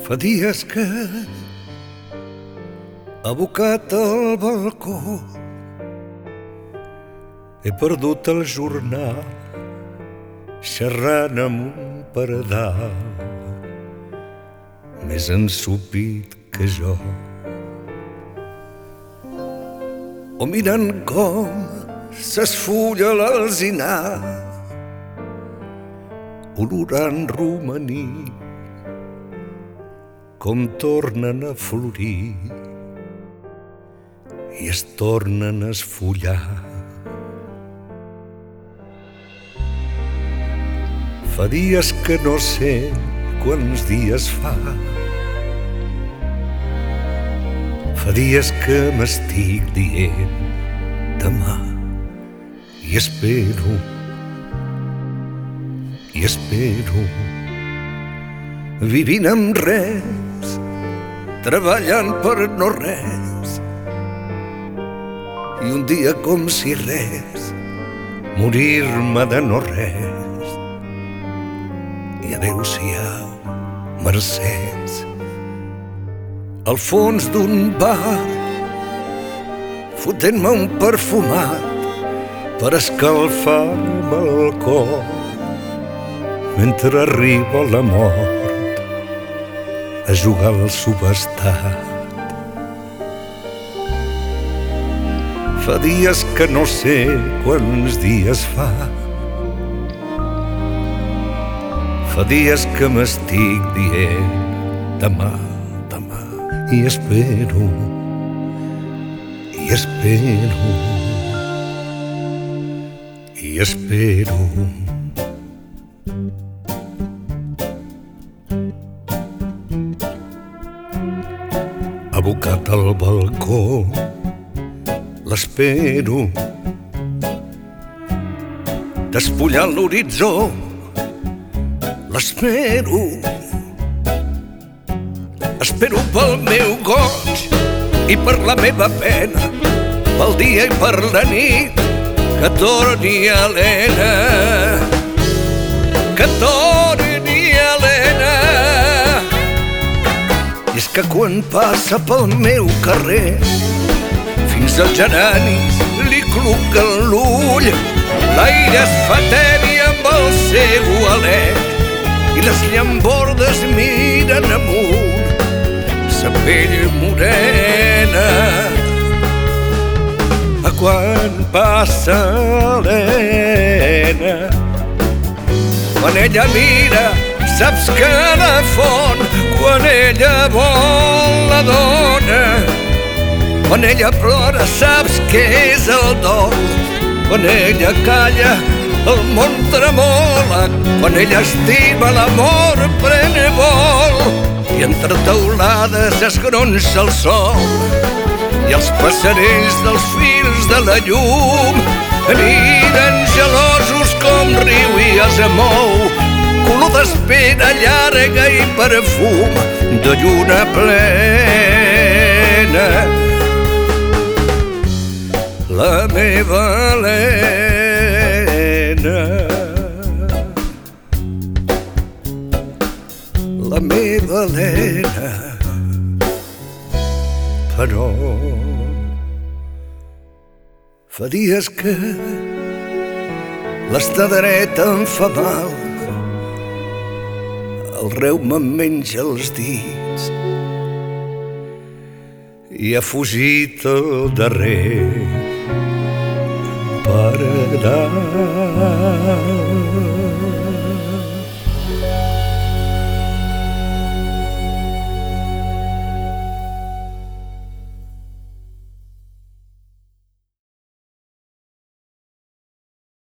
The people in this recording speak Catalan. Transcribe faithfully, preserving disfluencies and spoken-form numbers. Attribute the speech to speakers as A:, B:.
A: Fa dies que, abocat al balcó, he perdut el jornal xerrant amb un paredal més ensupit que jo, o mirant com s'esfulla l'alzinar, olorant romaní, com tornen a florir i es tornen a esfollar. Fa dies que no sé quants dies fa, fa dies que m'estic dient demà, i espero, i espero, vivint amb res, treballant per no res, i un dia com si res, morir-me de no res. I adéu-siau, mercès, al fons d'un bar, fotent-me un perfumat per escalfar-me el cor mentre arriba la mort a jugar al subestat. Fa dies que no sé quants dies fa, fa dies que m'estic dient demà, demà, i espero, i espero, i espero. Abocat al balcó, l'espero, despullant l'horitzó, l'espero. Espero pel meu goig i per la meva pena, pel dia i per la nit, que torni Helena, que torni Helena. I és que quan passa pel meu carrer, fins als geranis li cluquen l'ull, l'aire es fa tebi amb el seu alè i les llambordes miren amunt sa pell morena. A quan passa Helena, quan ella mira saps que la font, quan ella vol la dona, quan ella plora saps que és el dol, quan ella calla el món tremola, quan ella estima l'amor pren vol, i entre teulades es gronxa el sol i els passerells dels fils de la llum miren gelosos com riu i es mou, color d'espera llarga i perfum de lluna plena. La meva Helena, la meva Helena, però fa dies que l'estar dreta em fa mal, el reuma em menja els dits i ha fugit el darrer paredar.